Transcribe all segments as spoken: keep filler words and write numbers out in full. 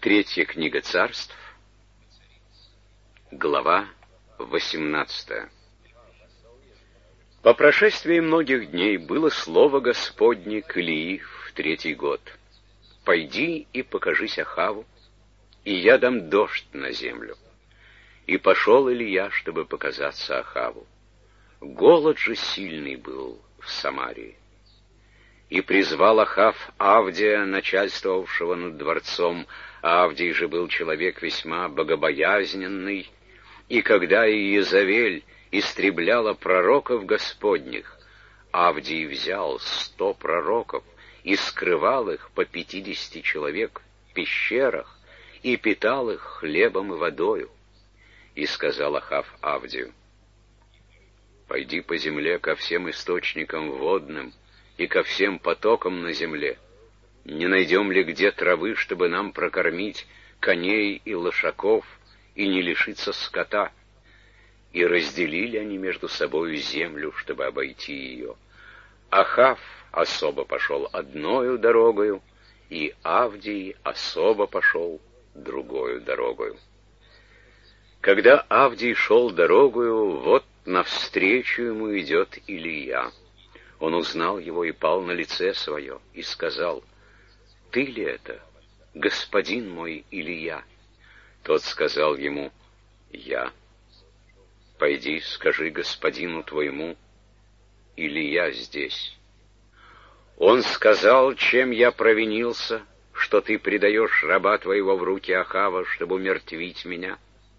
Третья книга Царств, глава восемнадцатая. По прошествии многих дней было слово Господне к Илии в третий год. «Пойди и покажись Ахаву, и я дам дождь на землю». И пошел Илия, чтобы показаться Ахаву. Голод же сильный был в Самарии. И призвал Ахав Авдия, начальствовавшего над дворцом. Авдий же был человек весьма богобоязненный, и когда Иезавель истребляла пророков Господних, Авдий взял сто пророков и скрывал их по пятидесяти человек в пещерах и питал их хлебом и водою. И сказал Ахав Авдию: «Пойди по земле ко всем источникам водным и ко всем потокам на земле. Не найдем ли где травы, чтобы нам прокормить коней и лошаков и не лишиться скота?» И разделили они между собою землю, чтобы обойти ее. Ахав особо пошел одною дорогою, и Авдий особо пошел другою дорогою. Когда Авдий шел дорогою, вот навстречу ему идет Илия. Он узнал его и пал на лице свое, и сказал: «Ты ли это, господин мой Илия?» Тот сказал ему: «Я». «Пойди, скажи господину твоему: Илия здесь». Он сказал: «Чем я провинился, что ты предаешь раба твоего в руки Ахава, чтобы умертвить меня?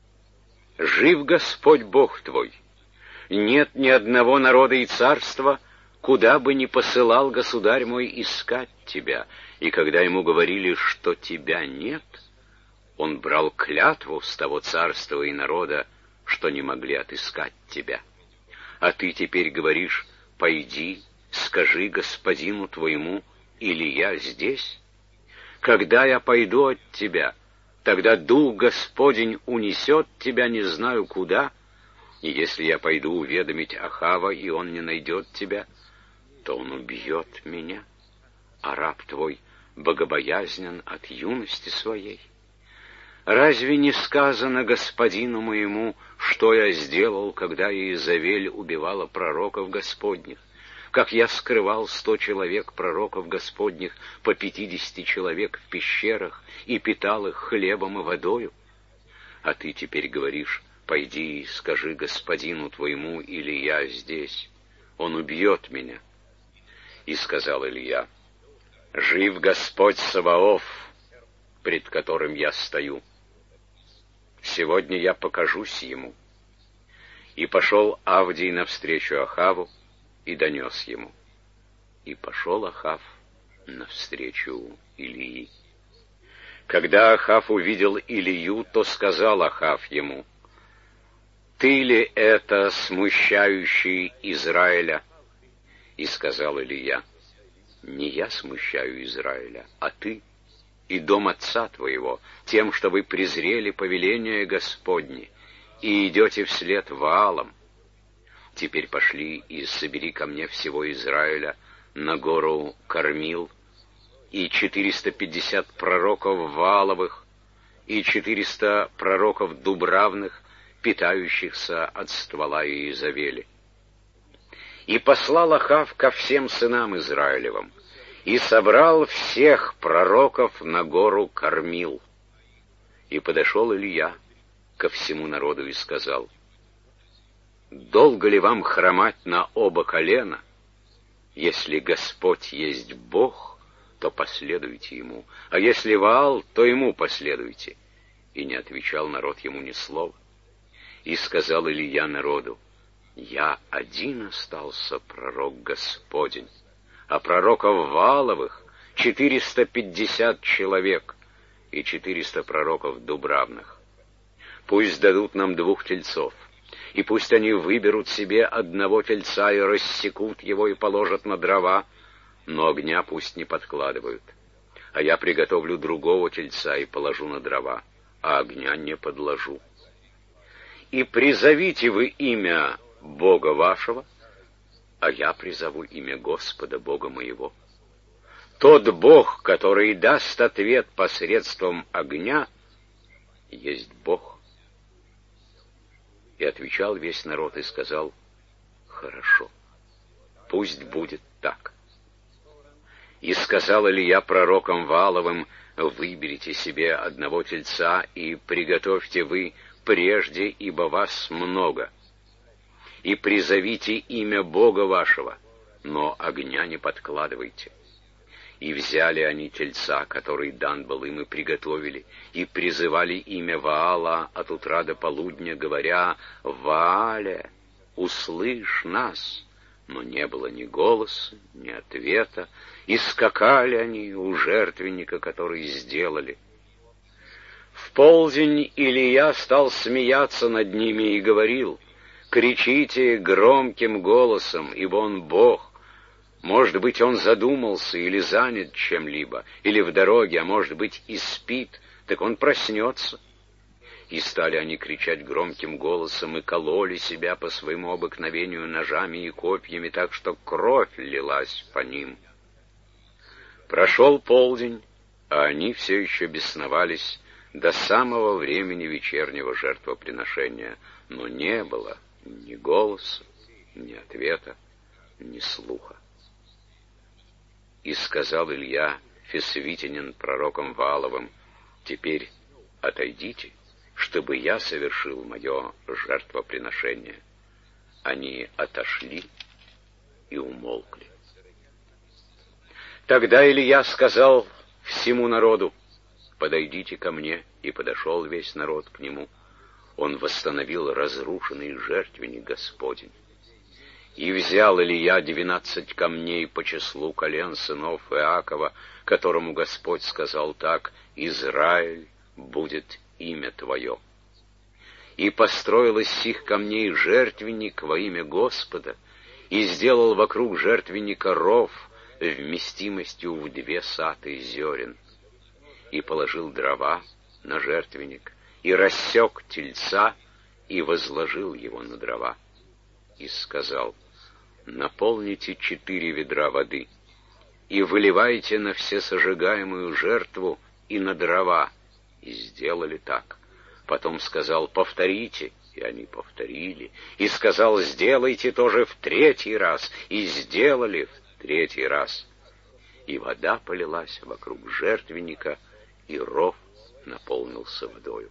Жив Господь Бог твой! Нет ни одного народа и царства, куда бы ни посылал государь мой искать тебя». И когда ему говорили, что тебя нет, он брал клятву с того царства и народа, что не могли отыскать тебя. А ты теперь говоришь: «Пойди, скажи господину твоему: Илия здесь». Когда я пойду от тебя, тогда Дух Господень унесет тебя не знаю куда, и если я пойду уведомить Ахава, и он не найдет тебя, то он убьет меня, а раб твой богобоязнен от юности своей. Разве не сказано господину моему, что я сделал, когда Иезавель убивала пророков Господних, как я скрывал сто человек пророков Господних по пятидесяти человек в пещерах и питал их хлебом и водою? А ты теперь говоришь: «Пойди и скажи господину твоему: Илия здесь, он убьет меня». И сказал Илия: «Жив Господь Саваоф, пред которым я стою. Сегодня я покажусь ему». И пошел Авдий навстречу Ахаву и донес ему. И пошел Ахав навстречу Илии. Когда Ахав увидел Илию, то сказал Ахав ему: «Ты ли это, смущающий Израиля?» И сказал Илия: «Не я смущаю Израиля, а ты и дом отца твоего, тем, что вы презрели повеление Господне и идете вслед Ваалам. Теперь пошли и собери ко мне всего Израиля на гору Кармил, и четыреста пятьдесят пророков Вааловых, и четыреста пророков Дубравных, питающихся от ствола Иезавели». И послал Ахав ко всем сынам Израилевым, и собрал всех пророков на гору Кармил. И подошел Илия ко всему народу и сказал: «Долго ли вам хромать на оба колена? Если Господь есть Бог, то последуйте ему, а если Ваал, то ему последуйте». И не отвечал народ ему ни слова. И сказал Илия народу: «Я один остался пророк Господень, а пророков Вааловых четыреста пятьдесят человек и четыреста пророков Дубравных. Пусть дадут нам двух тельцов, и пусть они выберут себе одного тельца и рассекут его и положат на дрова, но огня пусть не подкладывают. А я приготовлю другого тельца и положу на дрова, а огня не подложу. И призовите вы имя Бога вашего, а я призову имя Господа Бога моего. Тот Бог, который даст ответ посредством огня, есть Бог. И отвечал весь народ и сказал: хорошо, пусть будет так. И сказал Илия пророкам Вааловым: выберите себе одного тельца и приготовьте вы прежде, ибо вас много, и призовите имя Бога вашего, но огня не подкладывайте. И взяли они тельца, который дан был им, и приготовили, и призывали имя Ваала от утра до полудня, говоря: Ваале, услышь нас. Но не было ни голоса, ни ответа, и скакали они у жертвенника, который сделали. В полдень Илия стал смеяться над ними и говорил: кричите громким голосом, ибо он Бог. Может быть, он задумался или занят чем-либо, или в дороге, а может быть и спит, так он проснется. И стали они кричать громким голосом и кололи себя по своему обыкновению ножами и копьями, так что кровь лилась по ним. Прошел полдень, а они все еще бесновались до самого времени вечернего жертвоприношения, но не было ни голоса, ни ответа, ни слуха. И сказал Илья Фисвитянин пророком Вааловым: теперь отойдите, чтобы я совершил мое жертвоприношение. Они отошли и умолкли. Тогда Илия сказал всему народу: подойдите ко мне, и подошел весь народ к нему. Он восстановил разрушенный жертвенник Господень. И взял Илия двенадцать камней по числу колен сынов Иакова, которому Господь сказал так: Израиль будет имя твое. И построил из сих камней жертвенник во имя Господа, и сделал вокруг жертвенника ров вместимостью в две саты зерен, и положил дрова на жертвенник, и рассек тельца, и возложил его на дрова, и сказал: наполните четыре ведра воды, и выливайте на всесожигаемую жертву и на дрова. И сделали так. Потом сказал: повторите, и они повторили. И сказал: сделайте тоже в третий раз, и сделали в третий раз. И вода полилась вокруг жертвенника, и ров наполнился водою.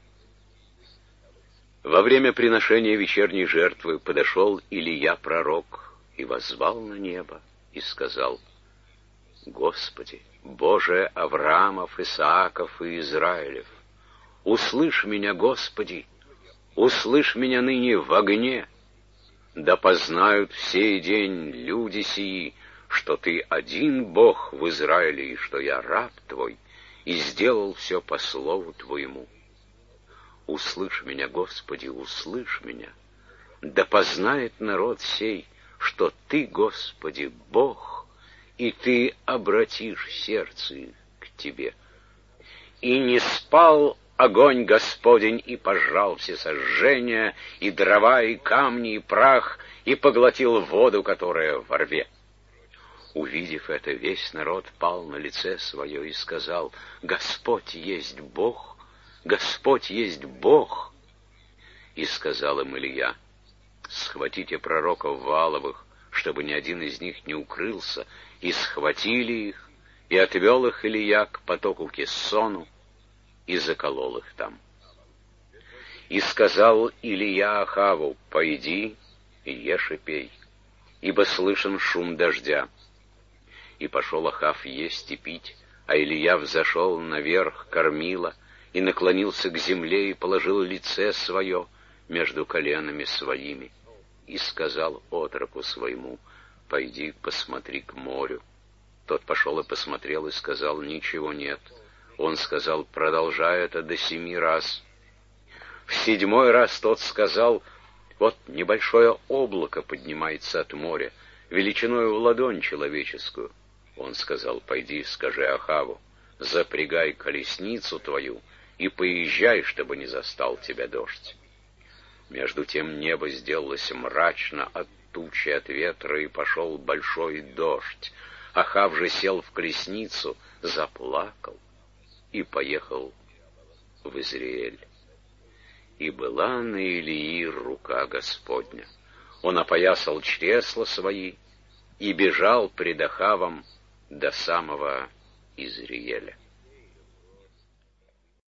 Во время приношения вечерней жертвы подошел Илия пророк и воззвал на небо и сказал: Господи, Боже Авраамов, Исааков и Израилев, услышь меня, Господи, услышь меня ныне в огне, да познают в сей день люди сии, что Ты один Бог в Израиле, и что я раб Твой, и сделал все по слову Твоему. Услышь меня, Господи, услышь меня, да познает народ сей, что Ты, Господи, Бог, и Ты обратишь сердце их к Тебе. И не спал огонь Господень, и пожрал все сожжения, и дрова, и камни, и прах, и поглотил воду, которая во рве. Увидев это, весь народ пал на лице свое и сказал: Господь есть Бог, Господь есть Бог. И сказал им Илия: схватите пророков Вааловых, чтобы ни один из них не укрылся. И схватили их, и отвел их Илия к потоку Кессону, и заколол их там. И сказал Илия Ахаву: пойди и ешь и пей, ибо слышен шум дождя. И пошел Ахав есть и пить, а Илия взошел наверх кормила, и наклонился к земле, и положил лице свое между коленами своими, и сказал отроку своему: пойди посмотри к морю. Тот пошел и посмотрел, и сказал: ничего нет. Он сказал: продолжай это до семи раз. В седьмой раз тот сказал: вот небольшое облако поднимается от моря, величиной в ладонь человеческую. Он сказал: пойди, скажи Ахаву: запрягай колесницу твою и поезжай, чтобы не застал тебя дождь. Между тем небо сделалось мрачно от тучи, от ветра, и пошел большой дождь. Ахав же сел в колесницу, заплакал и поехал в Израиль. И была на Илии рука Господня. Он опоясал чресла свои и бежал пред Ахавом до самого Израиля.